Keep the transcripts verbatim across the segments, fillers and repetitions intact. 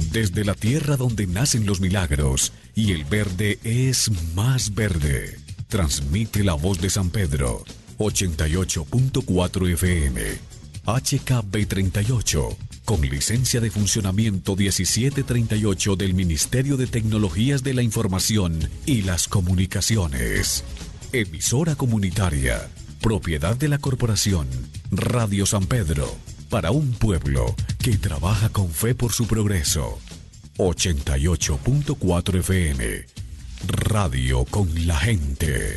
Desde la tierra donde nacen los milagros y el verde es más verde. Transmite la voz de San Pedro, ochenta y ocho punto cuatro F M. H K B treinta y ocho, con licencia de funcionamiento diecisiete treinta y ocho del Ministerio de Tecnologías de la Información y las Comunicaciones. Emisora comunitaria, propiedad de la Corporación Radio San Pedro, para un pueblo que trabaja con fe por su progreso. ochenta y ocho punto cuatro F M. Radio con la gente.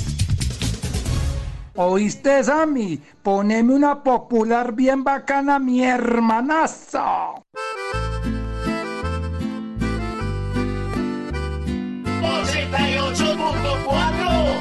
¿Oíste, Sammy? Poneme una popular bien bacana, mi hermanazo. ochenta y ocho punto cuatro.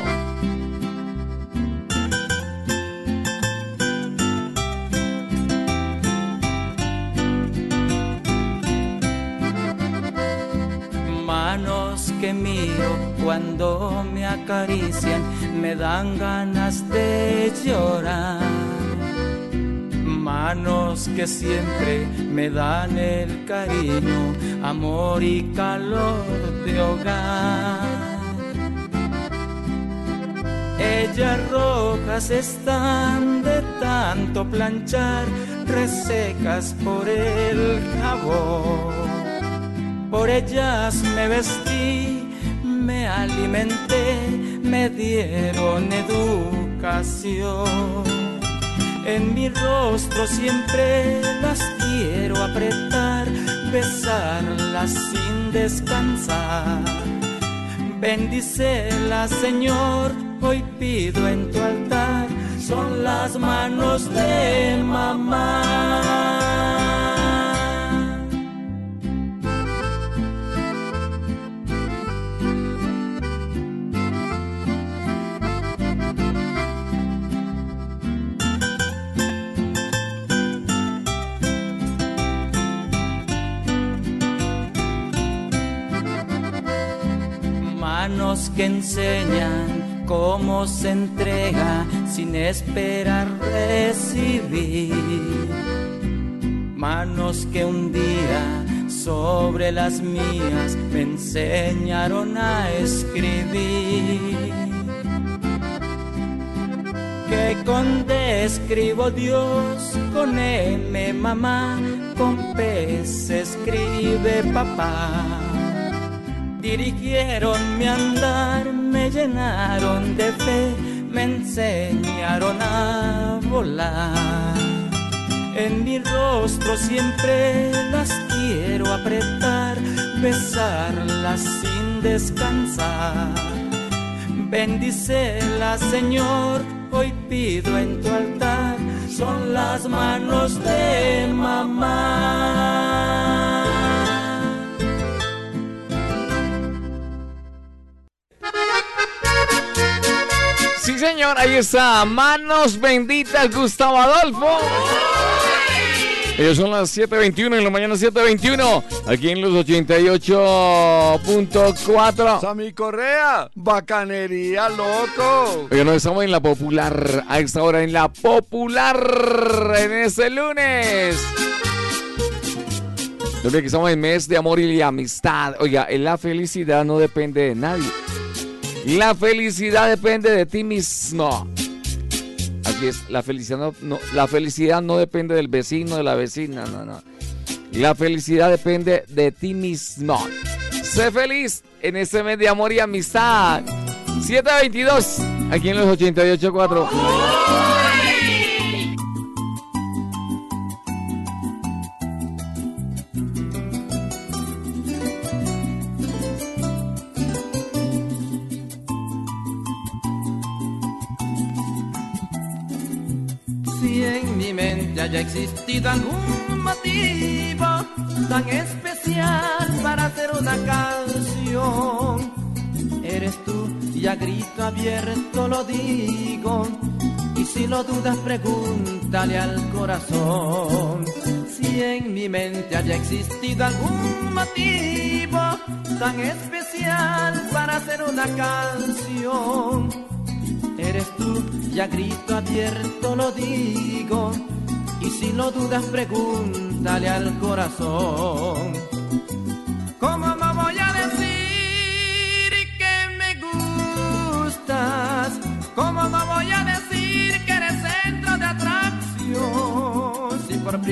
Manos que miro cuando me acarician, me dan ganas de llorar. Manos que siempre me dan el cariño, amor y calor de hogar. Ellas rojas están de tanto planchar, resecas por el jabón. Por ellas me vestí, me alimenté, me dieron educación. En mi rostro siempre las quiero apretar, besarlas sin descansar. Bendícelas, Señor, hoy pido en tu altar, son las manos de mamá. Manos que enseñan cómo se entrega sin esperar recibir. Manos que un día sobre las mías me enseñaron a escribir. Que con D escribo Dios, con M mamá, con P se escribe papá. Dirigieron mi andar, me llenaron de fe, me enseñaron a volar. En mi rostro siempre las quiero apretar, besarlas sin descansar. Bendícelas, Señor, hoy pido en tu altar, son las manos de mamá. Sí, señor, ahí está, manos benditas, Gustavo Adolfo. Ellos son las siete veintiuno, en la mañana siete veintiuno, aquí en los ochenta y ocho punto cuatro. Sammy Correa, bacanería, loco. Oye, no, estamos en la popular, a esta hora en la popular, en este lunes. Yo creo que estamos en mes de amor y amistad. Oiga, la felicidad no depende de nadie. La felicidad depende de ti mismo. Así es, la felicidad no, no, la felicidad no depende del vecino, de la vecina, no, no. La felicidad depende de ti mismo. Sé feliz en este mes de amor y amistad. siete veintidós, aquí en los ochenta y ocho punto cuatro. Si en mi mente haya existido algún motivo tan especial para hacer una canción, eres tú y a grito abierto lo digo, y si lo dudas pregúntale al corazón. Si en mi mente haya existido algún motivo tan especial para hacer una canción, eres tú y a grito abierto lo digo, y si lo dudas pregúntale al corazón.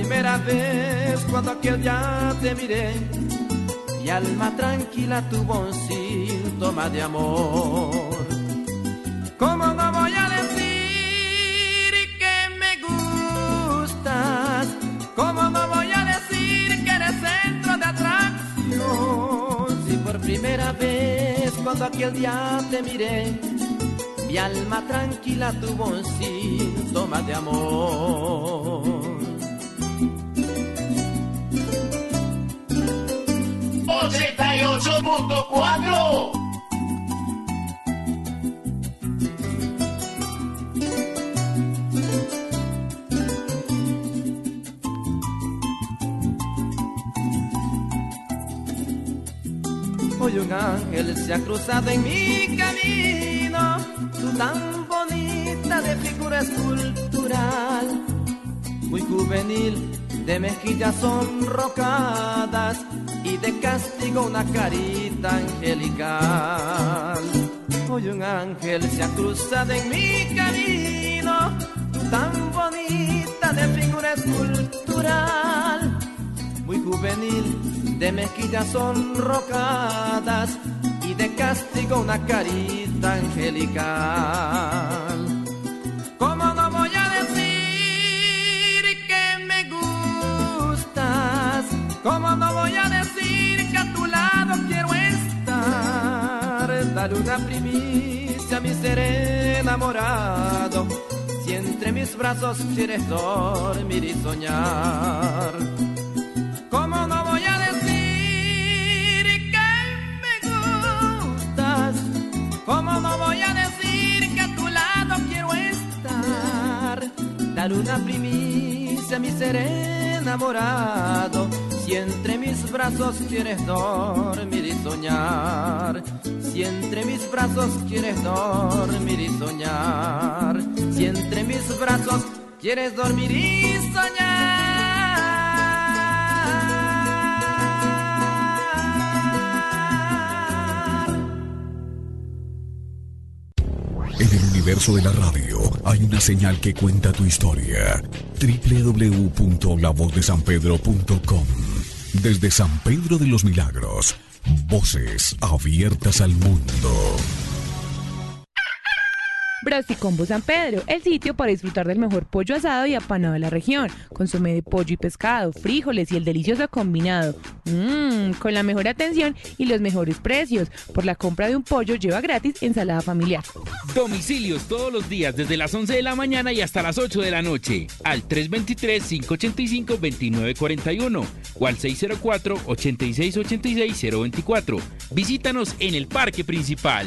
primera vez cuando aquel día te miré, mi alma tranquila tuvo un síntoma de amor. ¿Cómo no voy a decir que me gustas? ¿Cómo no voy a decir que eres centro de atracción? Si por primera vez cuando aquel día te miré, mi alma tranquila tuvo un síntoma de amor. ochenta y ocho punto cuatro. Hoy un ángel se ha cruzado en mi camino, tú tan bonita de figura escultural, muy juvenil, de mejillas sonrocadas y de castigo una carita angelical. Hoy un ángel se ha cruzado en mi camino, tú tan bonita de figura escultural, muy juvenil, de mejillas sonrocadas y de castigo una carita angelical. ¿Cómo no voy a decir que me gustas? ¿Cómo no voy a decir que a tu lado quiero estar? Dale una primicia a mi ser enamorado, si entre mis brazos quieres dormir y soñar. ¿Cómo no voy a decir que me gustas? ¿Cómo no voy a decir que a tu lado quiero estar? Dar una primicia a mi ser enamorado, si entre mis brazos quieres dormir y soñar. Si entre mis brazos quieres dormir y soñar. Si entre mis brazos quieres dormir y soñar. En el universo de la radio hay una señal que cuenta tu historia. doble u doble u doble u punto la voz de san pedro punto com. Desde San Pedro de los Milagros, voces abiertas al mundo. Brasticombo San Pedro, el sitio para disfrutar del mejor pollo asado y apanado de la región. Consomé de pollo y pescado, frijoles y el delicioso combinado. Mmm, con la mejor atención y los mejores precios. Por la compra de un pollo lleva gratis ensalada familiar. Domicilios todos los días desde las once de la mañana y hasta las ocho de la noche. Al tres dos tres, cinco ocho cinco, dos nueve cuatro uno o al seis cero cuatro, ocho seis ocho seis, cero dos cuatro. Visítanos en el parque principal.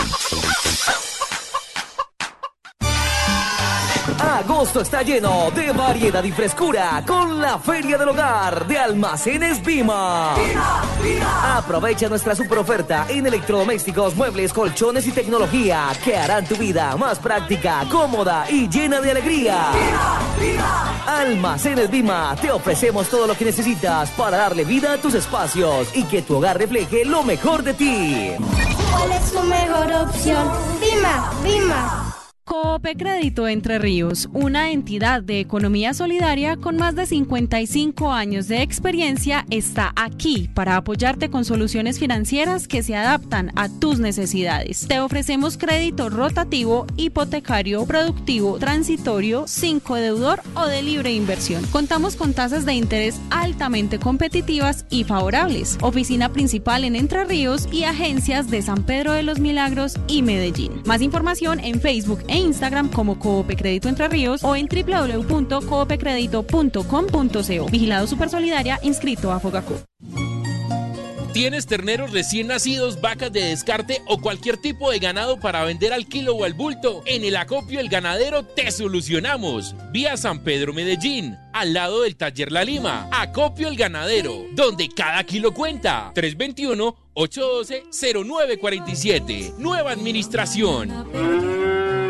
Agosto está lleno de variedad y frescura con la Feria del Hogar de Almacenes Vima. ¡Vima, Vima! Aprovecha nuestra super oferta en electrodomésticos, muebles, colchones y tecnología que harán tu vida más práctica, cómoda y llena de alegría. ¡Vima, Vima! Almacenes Vima, te ofrecemos todo lo que necesitas para darle vida a tus espacios y que tu hogar refleje lo mejor de ti. ¿Cuál es tu mejor opción? Vima, Vima. Coope Crédito Entre Ríos, una entidad de economía solidaria con más de cincuenta y cinco años de experiencia, está aquí para apoyarte con soluciones financieras que se adaptan a tus necesidades. Te ofrecemos crédito rotativo, hipotecario, productivo, transitorio, sin codeudor o de libre inversión. Contamos con tasas de interés altamente competitivas y favorables. Oficina principal en Entre Ríos y agencias de San Pedro de los Milagros y Medellín. Más información en Facebook e Instagram como Coope Crédito Entre Ríos o en doble u doble u doble u punto coope crédito punto com punto co. Vigilado Supersolidaria, inscrito a Fogacop. ¿Tienes terneros recién nacidos, vacas de descarte o cualquier tipo de ganado para vender al kilo o al bulto? En el Acopio El Ganadero te solucionamos. Vía San Pedro Medellín, al lado del Taller La Lima. Acopio El Ganadero, donde cada kilo cuenta. tres dos uno, ocho uno dos, cero nueve cuatro siete. Nueva administración.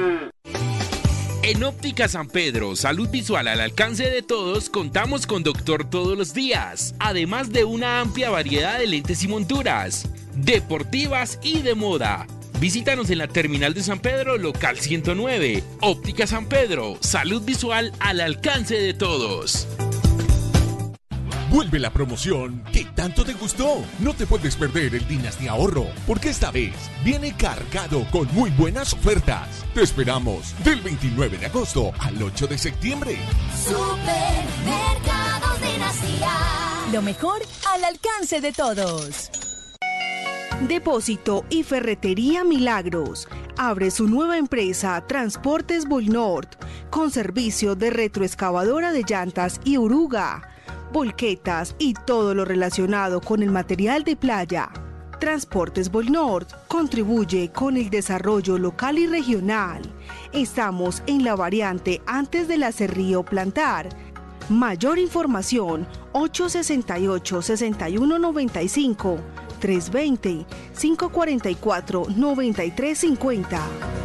En Óptica San Pedro, salud visual al alcance de todos, contamos con doctor todos los días, además de una amplia variedad de lentes y monturas, deportivas y de moda. Visítanos en la terminal de San Pedro, local ciento nueve. Óptica San Pedro, salud visual al alcance de todos. Vuelve la promoción que tanto te gustó. No te puedes perder el Dinastía Ahorro, porque esta vez viene cargado con muy buenas ofertas. Te esperamos del veintinueve de agosto al ocho de septiembre. Supermercados Dinastía. Lo mejor al alcance de todos. Depósito y Ferretería Milagros abre su nueva empresa Transportes Volnord con servicio de retroexcavadora de llantas y oruga, volquetas y todo lo relacionado con el material de playa. Transportes Volnord contribuye con el desarrollo local y regional. Estamos en la variante antes del Acerrío Plantar. Mayor información ocho seis ocho, seis uno nueve cinco, tres dos cero, cinco cuatro cuatro, nueve tres cinco cero.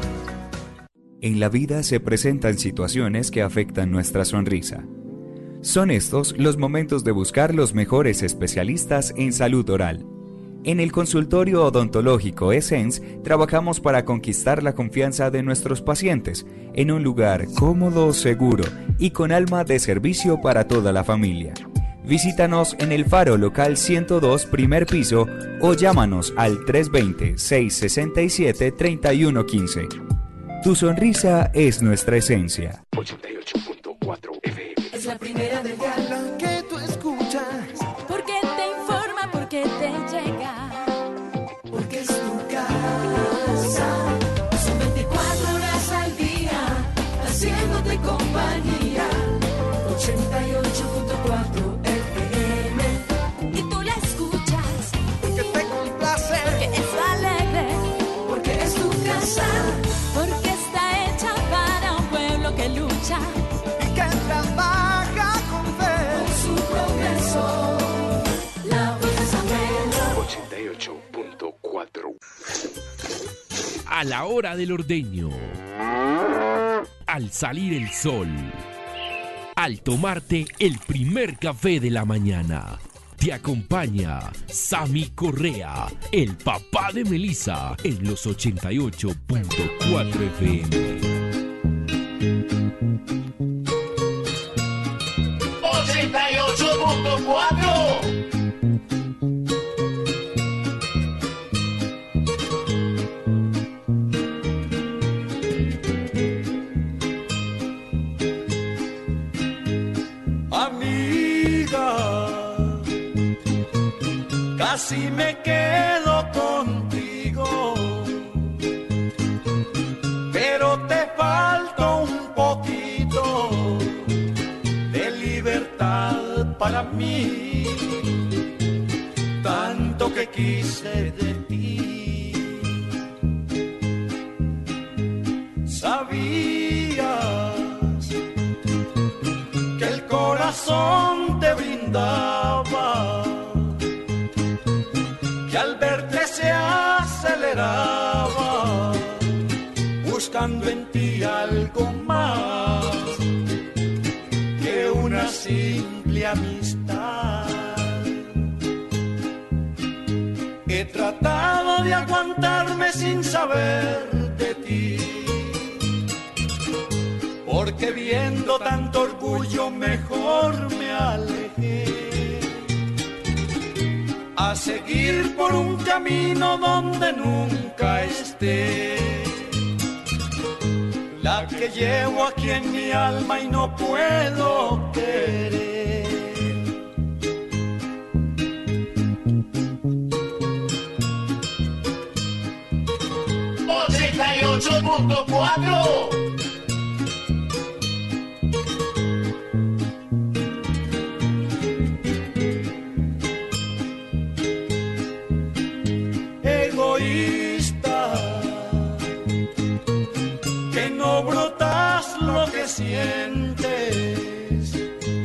En la vida se presentan situaciones que afectan nuestra sonrisa. Son estos los momentos de buscar los mejores especialistas en salud oral. En el consultorio odontológico Essence trabajamos para conquistar la confianza de nuestros pacientes en un lugar cómodo, seguro y con alma de servicio para toda la familia. Visítanos en el Faro Local ciento dos, primer piso, o llámanos al tres dos cero, seis seis siete, tres uno uno cinco. Tu sonrisa es nuestra esencia. ochenta y ocho punto cuatro F M. Es la primera del dial que tú escuchas. Porque te informa, porque te llega. Porque es tu casa. Son veinticuatro horas al día, haciéndote compañía. ochenta y ocho punto cuatro F M. Y tú la escuchas. Porque te complace. Porque es alegre. Porque es tu casa. Porque está hecha para un pueblo que lucha. Y que trabaja con fe. Por su progreso. La voz de San Pedro. ochenta y ocho punto cuatro. A la hora del ordeño. Al salir el sol. Al tomarte el primer café de la mañana. Te acompaña Sammy Correa, el papá de Melissa, en los ochenta y ocho punto cuatro F M. ochenta y ocho punto cuatro. Casi me quedo contigo, pero te falta un poquito de libertad para mí, tanto que quise de ti. Sabías que el corazón te brindaba, que al verte se aceleraba, buscando en ti algo más que una simple amistad. He tratado de aguantarme sin saber de ti, porque viendo tanto orgullo mejor me alejé, a seguir por un camino donde nunca esté, la que llevo aquí en mi alma y no puedo querer. ochenta y ocho punto cuatro. Que no brotas lo que sientes,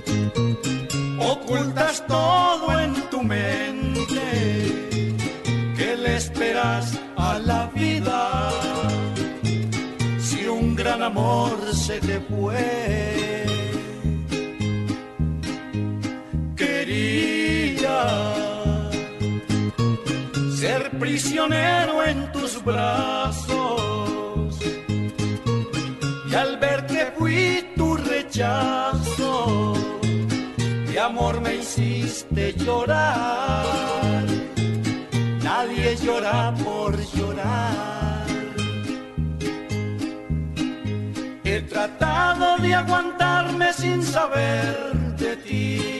ocultas todo en tu mente, que le esperas a la vida si un gran amor se te fue. Quería ser prisionero en tus brazos, y al ver que fui tu rechazo, de amor me hiciste llorar. Nadie llora por llorar. He tratado de aguantarme sin saber de ti,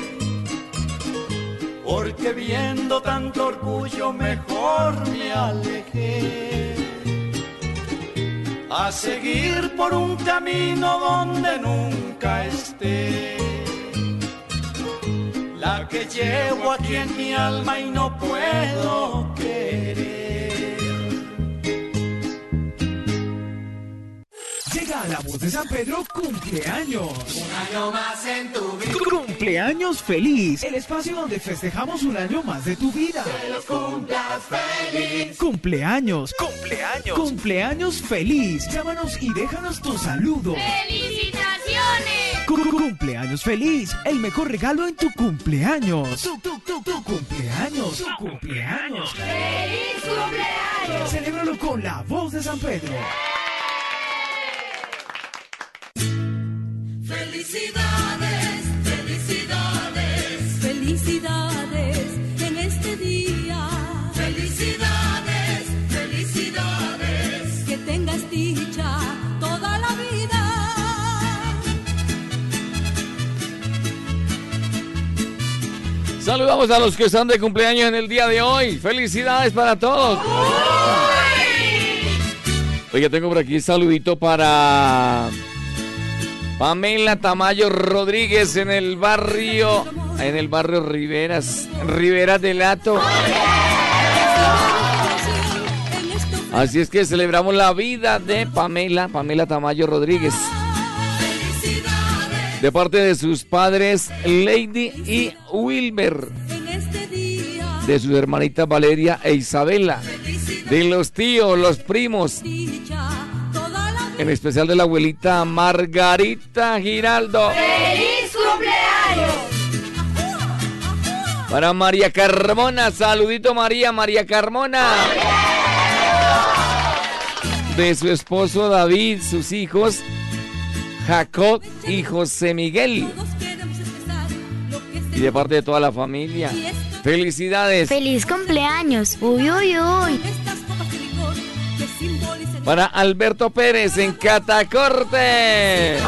porque viendo tanto orgullo mejor me alejé, a seguir por un camino donde nunca esté, la que llevo aquí en mi alma y no puedo querer. Llega la voz de San Pedro cumpleaños. Un año más en tu vida. Cumpleaños feliz. El espacio donde festejamos un año más de tu vida. Que los cumplas feliz. Cumpleaños. Cumpleaños. Cumpleaños feliz. Llámanos y déjanos tu saludo. ¡Felicitaciones! Cu- Cumpleaños feliz. El mejor regalo en tu cumpleaños. Tu, tu, tu, tu cumpleaños. Tu cumpleaños. ¡Feliz cumpleaños! Celébralo con la voz de San Pedro. Felicidades, felicidades, felicidades en este día. Felicidades, felicidades, que tengas dicha toda la vida. Saludamos a los que están de cumpleaños en el día de hoy. Felicidades para todos. Oiga, tengo por aquí un saludito para Pamela Tamayo Rodríguez en el barrio, en el barrio Riveras, Riveras del Hato. Así es que celebramos la vida de Pamela, Pamela Tamayo Rodríguez. De parte de sus padres Lady y Wilber, de sus hermanitas Valeria e Isabela, de los tíos, los primos, en especial de la abuelita Margarita Giraldo. ¡Feliz cumpleaños! Para María Carmona, saludito María, María Carmona. De su esposo David, sus hijos Jacob y José Miguel. Y de parte de toda la familia. Felicidades. ¡Feliz cumpleaños! ¡Uy, uy, uy! Para Alberto Pérez en Catacorte.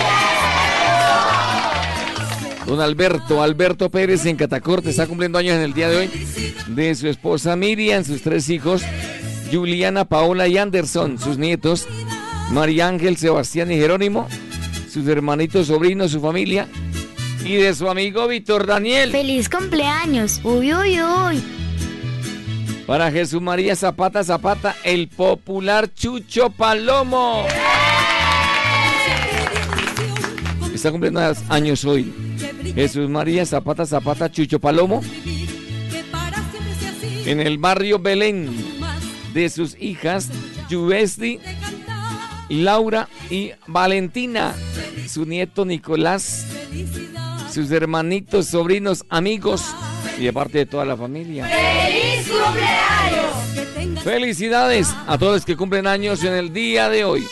Don Alberto, Alberto Pérez en Catacorte está cumpliendo años en el día de hoy. De su esposa Miriam, sus tres hijos, Juliana, Paola y Anderson, sus nietos, María Ángel, Sebastián y Jerónimo, sus hermanitos, sobrinos, su familia, y de su amigo Víctor Daniel. ¡Feliz cumpleaños! ¡Uy, uy, uy! Para Jesús María Zapata Zapata, el popular Chucho Palomo. Está cumpliendo años hoy. Jesús María Zapata Zapata, Chucho Palomo. En el barrio Belén, de sus hijas, Yuvesti, Laura y Valentina. Su nieto Nicolás. Sus hermanitos, sobrinos, amigos. Y de parte de toda la familia. ¡Feliz cumpleaños! Felicidades a todos los que cumplen años en el día de hoy.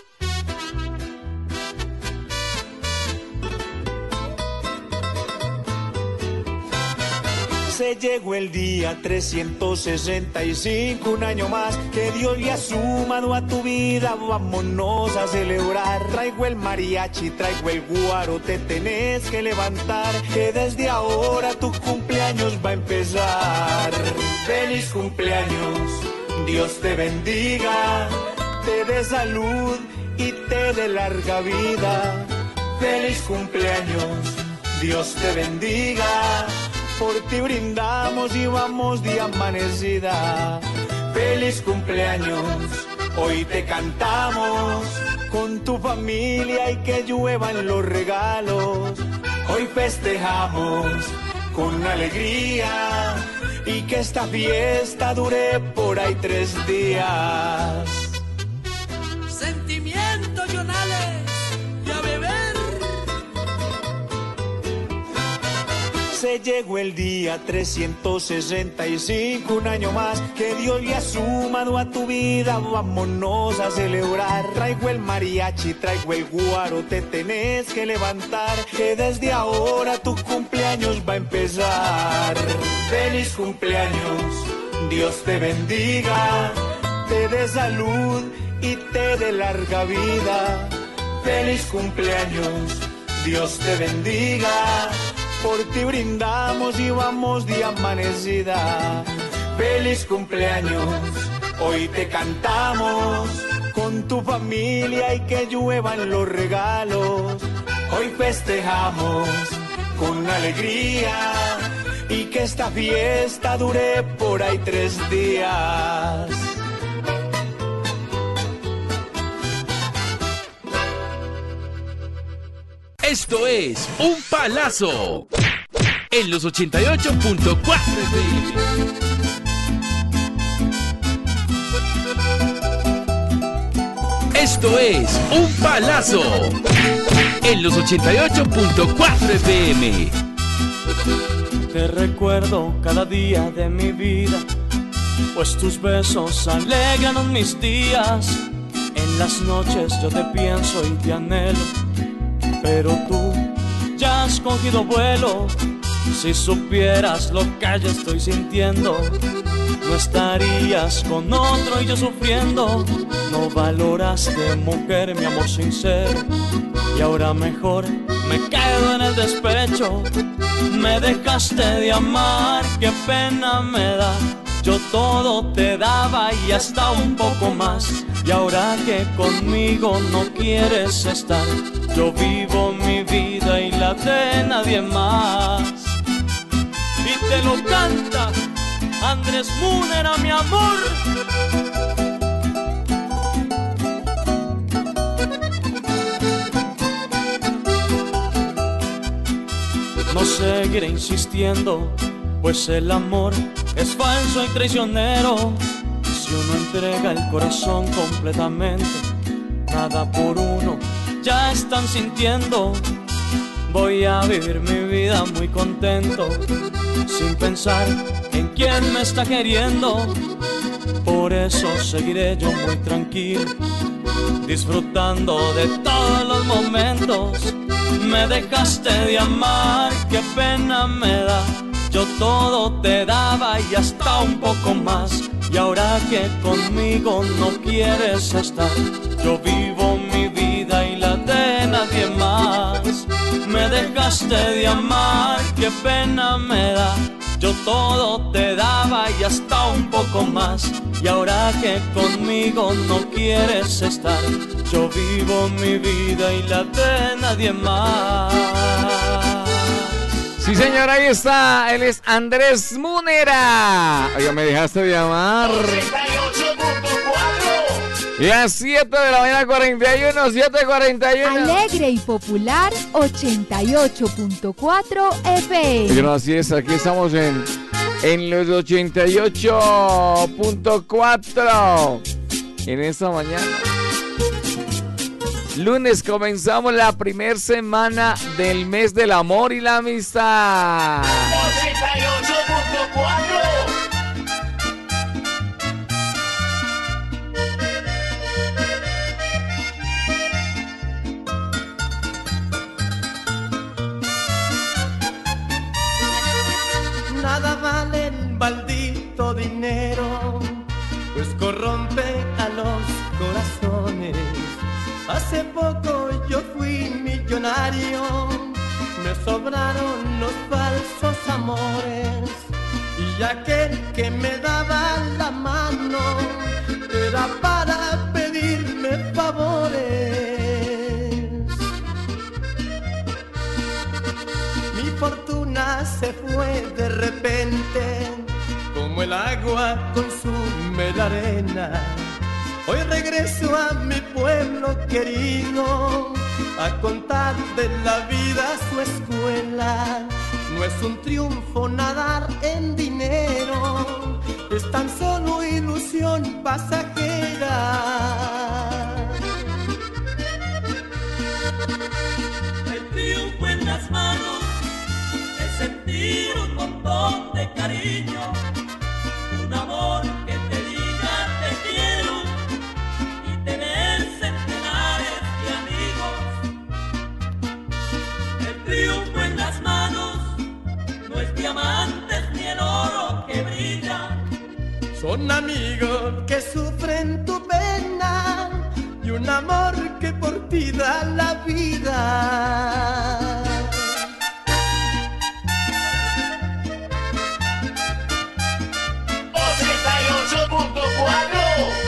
Se llegó el día trescientos sesenta y cinco, un año más que Dios le ha sumado a tu vida. Vámonos a celebrar. Traigo el mariachi, traigo el guaro, te tenés que levantar, que desde ahora tu cumpleaños va a empezar. Feliz cumpleaños, Dios te bendiga, te dé salud y te dé larga vida. Feliz cumpleaños, Dios te bendiga. Por ti brindamos y vamos de amanecida. Feliz cumpleaños, hoy te cantamos con tu familia y que lluevan los regalos. Hoy festejamos con alegría y que esta fiesta dure por ahí tres días. Sentimiento, Jonales, y a beber. doce llegó el día trescientos sesenta y cinco, un año más que Dios le ha sumado a tu vida, vámonos a celebrar. Traigo el mariachi, traigo el guaro, te tenés que levantar, que desde ahora tu cumpleaños va a empezar. Feliz cumpleaños, Dios te bendiga, te dé salud y te dé larga vida. Feliz cumpleaños, Dios te bendiga, por ti brindamos y vamos de amanecida. Feliz cumpleaños, hoy te cantamos, con tu familia y que lluevan los regalos. Hoy festejamos con alegría y que esta fiesta dure por ahí tres días. Esto es Un Palazo en los ochenta y ocho punto cuatro F M. Esto es Un Palazo en los ochenta y ocho punto cuatro F M. Te recuerdo cada día de mi vida, pues tus besos alegran mis días. En las noches yo te pienso y te anhelo, pero tú ya has cogido vuelo. Si supieras lo que yo estoy sintiendo, no estarías con otro y yo sufriendo. No valoraste, mujer, mi amor sincero, y ahora mejor me quedo en el despecho. Me dejaste de amar, qué pena me da. Yo todo te daba y hasta un poco más, y ahora que conmigo no quieres estar, yo vivo mi vida y la de nadie más. Y te lo canta Andrés Múnera, mi amor. No seguiré insistiendo, pues el amor es falso y traicionero. Si uno entrega el corazón completamente, nada por uno ya están sintiendo. Voy a vivir mi vida muy contento, sin pensar en quién me está queriendo. Por eso seguiré yo muy tranquilo, disfrutando de todos los momentos. Me dejaste de amar, qué pena me da. Yo todo te daba y hasta un poco más, y ahora que conmigo no quieres estar, yo vivo mi vida y la de nadie más. Me dejaste de amar, qué pena me da. Yo todo te daba y hasta un poco más, y ahora que conmigo no quieres estar, yo vivo mi vida y la de nadie más. Sí, señor, ahí está. Él es Andrés Múnera. Oiga, me dejaste de amar. Las siete de la mañana, cuarenta y uno, siete cuarenta y uno. Alegre y popular, ochenta y ocho punto cuatro F M. Bueno, así es, aquí estamos en, en los ochenta y ocho punto cuatro. En esta mañana. Lunes comenzamos la primera semana del mes del amor y la amistad. ochenta y ocho punto cuatro. Nada vale el maldito dinero, pues corrompe a los corazones. Hace poco yo fui millonario, me sobraron los falsos amores, y aquel que me daba la mano era para pedirme favores. Mi fortuna se fue de repente, como el agua consume la arena. Hoy regreso a mi pueblo querido, a contar de la vida su escuela. No es un triunfo nadar en dinero, es tan solo ilusión pasajera. El triunfo en las manos, el sentido que brilla. Son amigos que sufren tu pena y un amor que por ti da la vida. ochenta y ocho punto cuatro.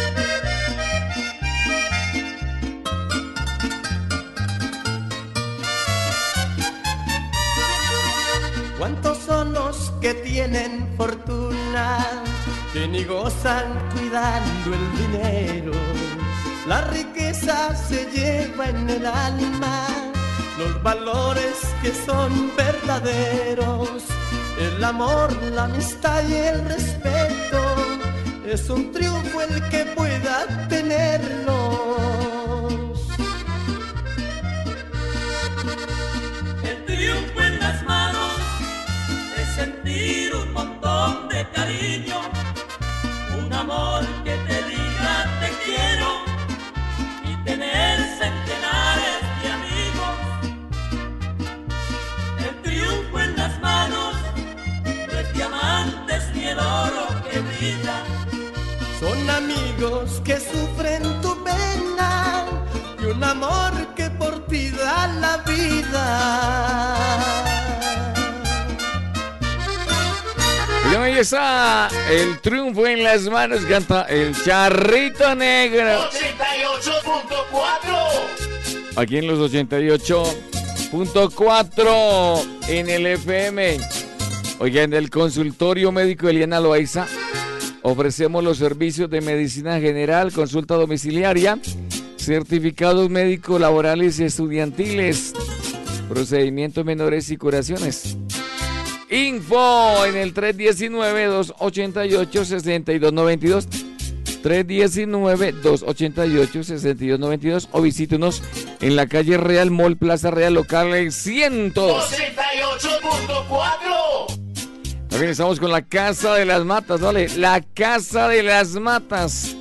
¿Cuántos son los que tienen fortuna, que ni gozan cuidando el dinero? La riqueza se lleva en el alma los valores que son verdaderos. El amor, la amistad y el respeto es un triunfo el que pueda tenerlos. El triunfo en las manos es sentir un montón de cariño, un amor que te diga te quiero y tener centenares de amigos. El triunfo en las manos no es diamantes ni el oro que brilla. Son amigos que sufren tu pena y un amor que por ti da la vida. Y ahí está el triunfo en las manos, canta el Charrito Negro. ochenta y ocho punto cuatro. Aquí en los ochenta y ocho punto cuatro en el F M. Oiga, en el consultorio médico Eliana Loaiza ofrecemos los servicios de medicina general, consulta domiciliaria, certificados médicos, laborales y estudiantiles, procedimientos menores y curaciones. Info en el tres uno nueve, dos ocho ocho, seis dos nueve dos, tres uno nueve, dos ocho ocho, seis dos nueve dos, o visítenos en la calle Real Mall, Plaza Real, local cien. ochenta y ocho punto cuatro. También estamos con la Casa de las Matas, ¿vale? La Casa de las Matas.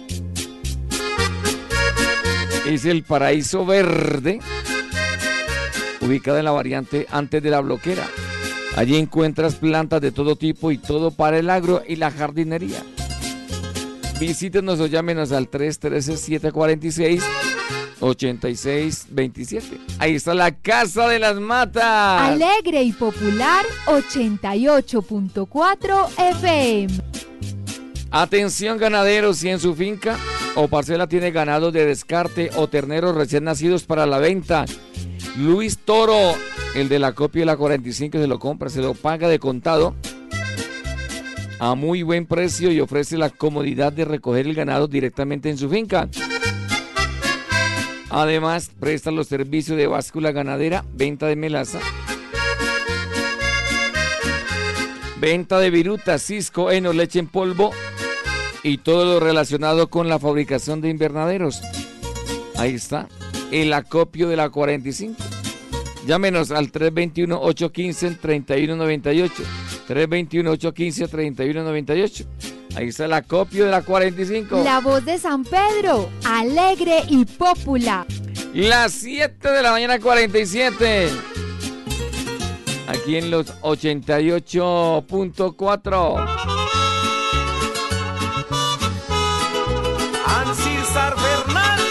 Es el Paraíso Verde, ubicada en la variante antes de la Bloquera. Allí encuentras plantas de todo tipo y todo para el agro y la jardinería. Visítenos o llámenos al tres uno tres, siete cuatro seis, ocho seis dos siete. Ahí está la Casa de las Matas. Alegre y popular ochenta y ocho punto cuatro F M. Atención ganaderos, si en su finca o parcela tiene ganado de descarte o terneros recién nacidos para la venta, Luis Toro, el de la copia de la cuarenta y cinco, se lo compra, se lo paga de contado a muy buen precio y ofrece la comodidad de recoger el ganado directamente en su finca. Además, presta los servicios de báscula ganadera, venta de melaza, venta de viruta, cisco, heno, leche en polvo y todo lo relacionado con la fabricación de invernaderos. Ahí está, el acopio de la cuarenta y cinco. Llámenos al tres dos uno, ocho uno cinco, tres uno nueve ocho, tres dos uno, ocho uno cinco, tres uno nueve ocho. Ahí está el acopio de la cuarenta y cinco. La voz de San Pedro, alegre y popular. Las siete de la mañana, cuarenta y siete. Aquí en los ochenta y ocho punto cuatro. Ancísar Fernández.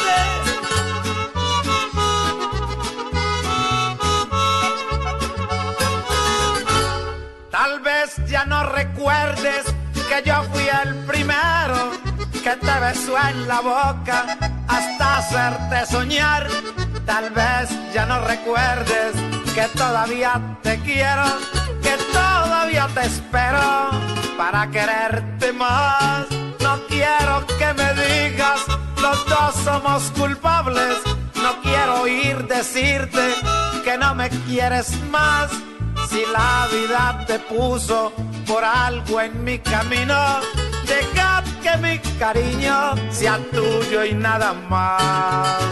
Tal vez ya no recuerdes que yo fui el primero que te besó en la boca hasta hacerte soñar. Tal vez ya no recuerdes que todavía te quiero, que todavía te espero para quererte más. No quiero que me digas los dos somos culpables. No quiero oír decirte que no me quieres más. Si la vida te puso por algo en mi camino, dejad que mi cariño sea tuyo y nada más.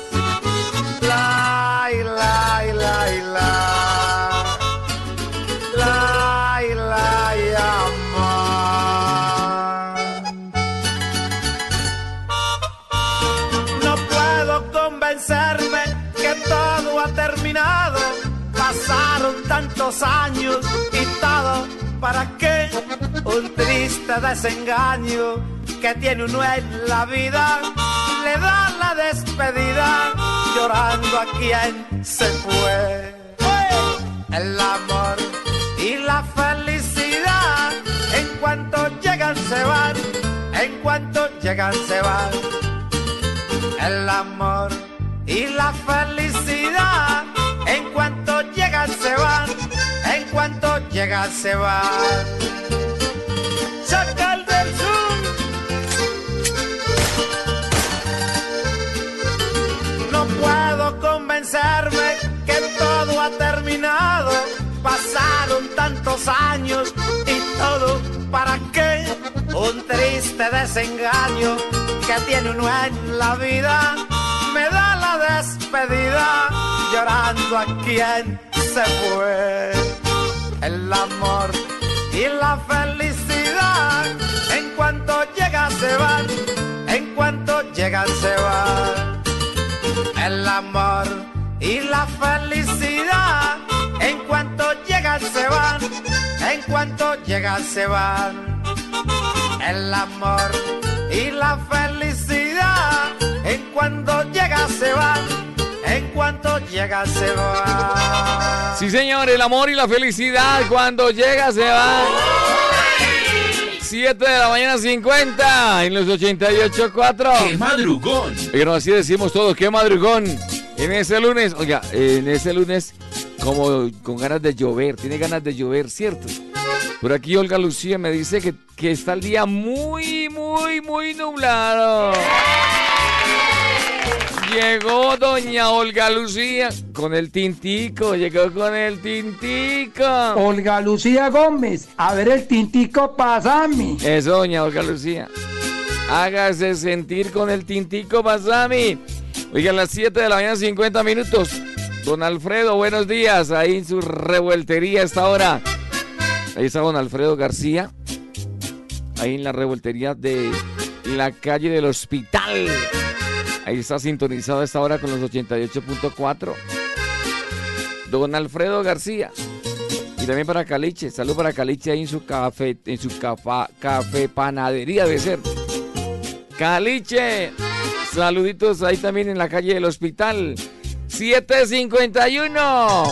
La, la, la, la, la, la, amor. No puedo convencerme que todo ha terminado. Pasaron tantos años y todo para qué. Un triste triste desengaño que tiene uno en la vida, le da la despedida llorando a quien se fue. El amor y la felicidad en cuanto llegan se van, en cuanto llegan se van. El amor y la felicidad en cuanto llegan se van, en cuanto llegan se van. Chacal del Sur. No puedo convencerme que todo ha terminado. Pasaron tantos años y todo para qué. Un triste desengaño que tiene uno en la vida me da la despedida llorando a quien se fue. El amor y la felicidad en cuanto llegan se van, en cuanto llegan se van. El amor y la felicidad en cuanto llegan se van, en cuanto llegan se van. El amor y la felicidad en cuanto llegan se van, en cuanto llega se va. Sí, señor, el amor y la felicidad cuando llega se va. siete de la mañana cincuenta en los ochenta y ocho punto cuatro. ¡Qué madrugón! Pero así decimos todos, ¡qué madrugón! En ese lunes, oiga, en ese lunes como con ganas de llover, tiene ganas de llover, ¿cierto? Por aquí Olga Lucía me dice que, que está el día muy, muy, muy nublado. Llegó doña Olga Lucía con el tintico, llegó con el tintico. Olga Lucía Gómez, a ver el tintico, pasame. Eso, doña Olga Lucía. Hágase sentir con el tintico, pasame. Oiga, a las siete de la mañana, cincuenta minutos. Don Alfredo, buenos días. Ahí en su revueltería a esta hora. Ahí está don Alfredo García. Ahí en la revueltería de la calle del Hospital. Ahí está sintonizado a esta hora con los ochenta y ocho punto cuatro. Don Alfredo García. Y también para Caliche. Salud para Caliche ahí en su café, en su café, café panadería de ser. Caliche. Saluditos ahí también en la calle del Hospital. siete cincuenta y uno.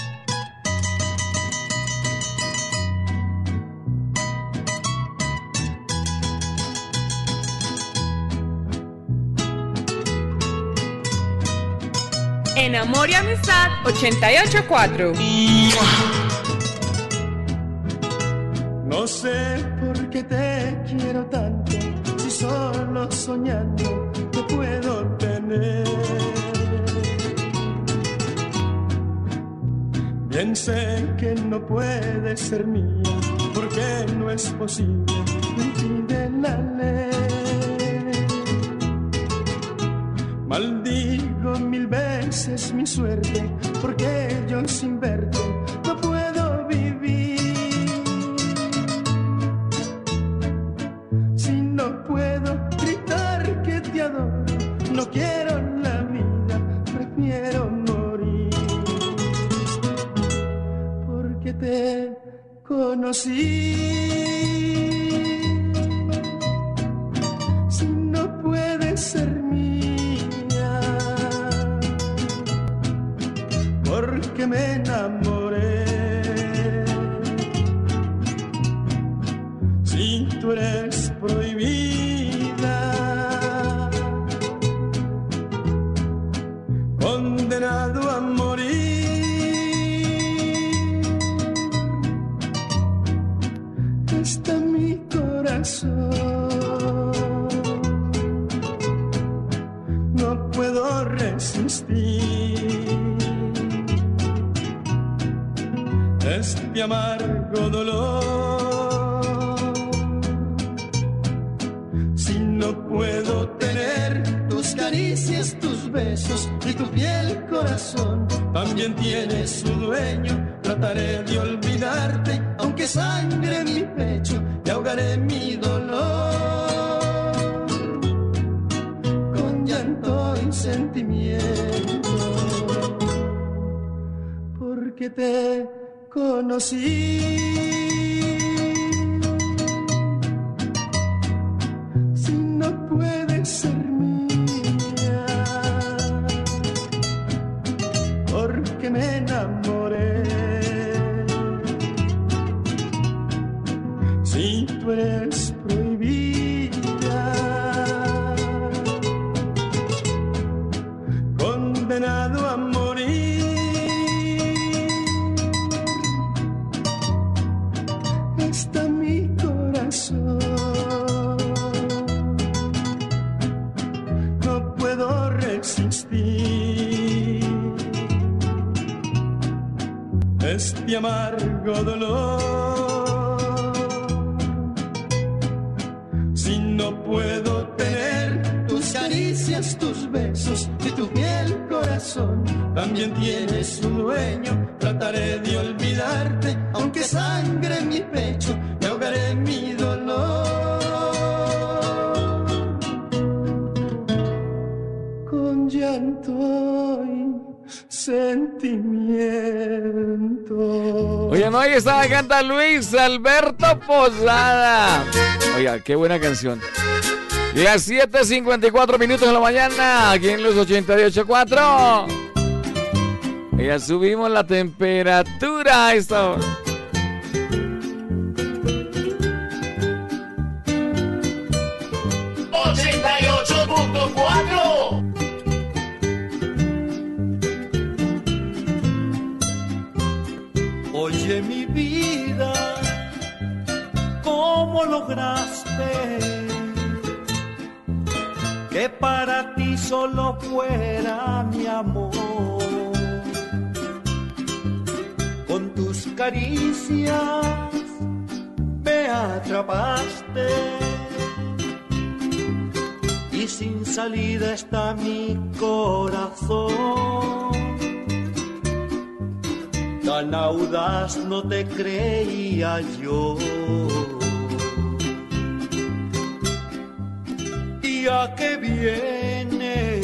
En Amor y Amistad ochenta y ocho punto cuatro. No sé por qué te quiero tanto, si solo soñando te puedo tener. Bien sé que no puede ser mía, porque no es posible, me impide la ley. Maldigo mil veces mi suerte, porque yo sin verte no puedo vivir. Si no puedo gritar que te adoro, no quiero la vida, prefiero morir. Porque te conocí. Si no puedes ser mía, porque me enamoré. Si tú eres prohibida, condenado a morir. Está mi corazón, no puedo resistir este amargo dolor. Si no puedo tener tus caricias, tus besos y tu piel, corazón, también tienes su dueño. Trataré de olvidarte, aunque sangre mi pecho, y ahogaré mi dolor con llanto y sentimiento. Porque te conocí. Si tú eres prohibida, condenado a morir, está mi corazón. No puedo resistir este amargo dolor. Si no puedo tener tus caricias, tus besos y tu piel, corazón, también tienes un dueño. Trataré de olvidarte, aunque sangre en mi pecho, me ahogaré en mi dolor. Con llanto y sentimiento. Oye, no, ahí estaba, canta Luis Alberto Posada. Oiga, qué buena canción. Las siete cincuenta y cuatro minutos de la mañana, aquí en los ochenta y ocho punto cuatro. Ya subimos la temperatura a esta hora. ochenta y ocho punto cuatro. Oye, mi vida, ¿cómo lograste que para ti solo fuera mi amor? Con tus caricias me atrapaste y sin salida está mi corazón. Tan audaz no te creía yo. ¿Y a qué viene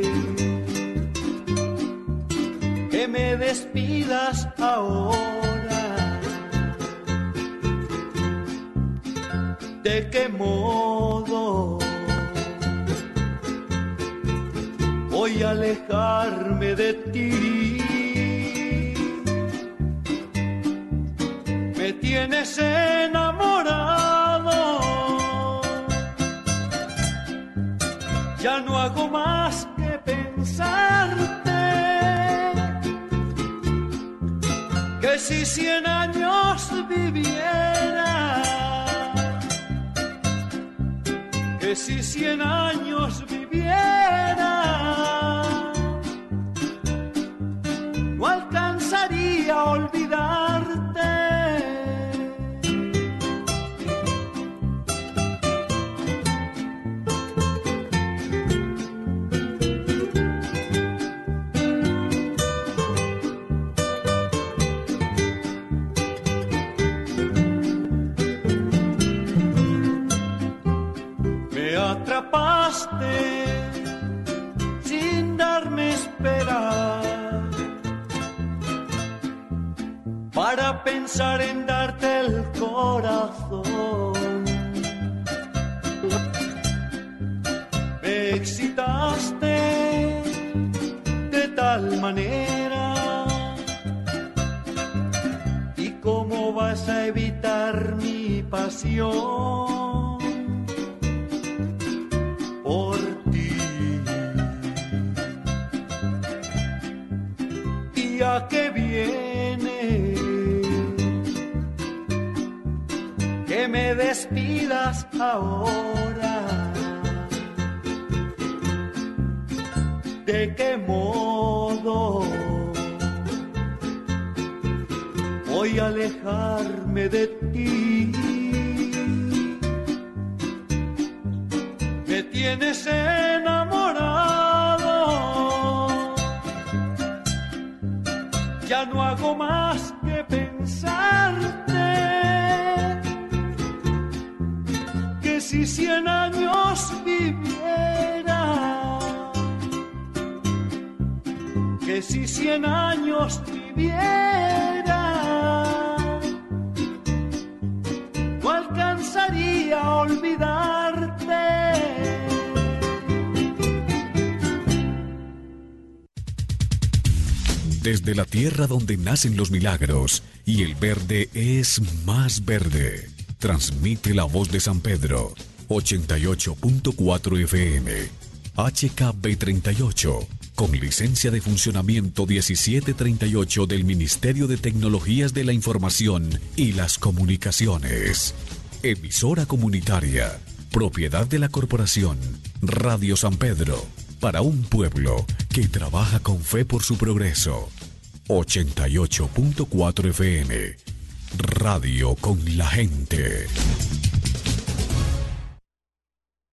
que me despidas ahora? ¿De qué modo voy a alejarme de ti? Me tienes enamorado, ya no hago más que pensarte, que si cien años viviera, que si cien años viviera, no alcanzaría a olvidarte. Sin darme esperar, para pensar en darte el corazón. Me excitaste de tal manera, y cómo vas a evitar mi pasión. Por ti. ¿Y a qué viene que me despidas ahora? ¿De qué modo voy a alejarme de ti? Me tienes enamorado, ya no hago más que pensarte, que si cien años viviera, que si cien años viviera, no alcanzaría a olvidarte. Desde la tierra donde nacen los milagros y el verde es más verde. Transmite la voz de San Pedro, ochenta y ocho punto cuatro F M. H K B treinta y ocho, con licencia de funcionamiento diecisiete treinta y ocho del Ministerio de Tecnologías de la Información y las Comunicaciones. Emisora comunitaria, propiedad de la Corporación Radio San Pedro, para un pueblo que trabaja con fe por su progreso. ochenta y ocho punto cuatro F M. Radio con la gente.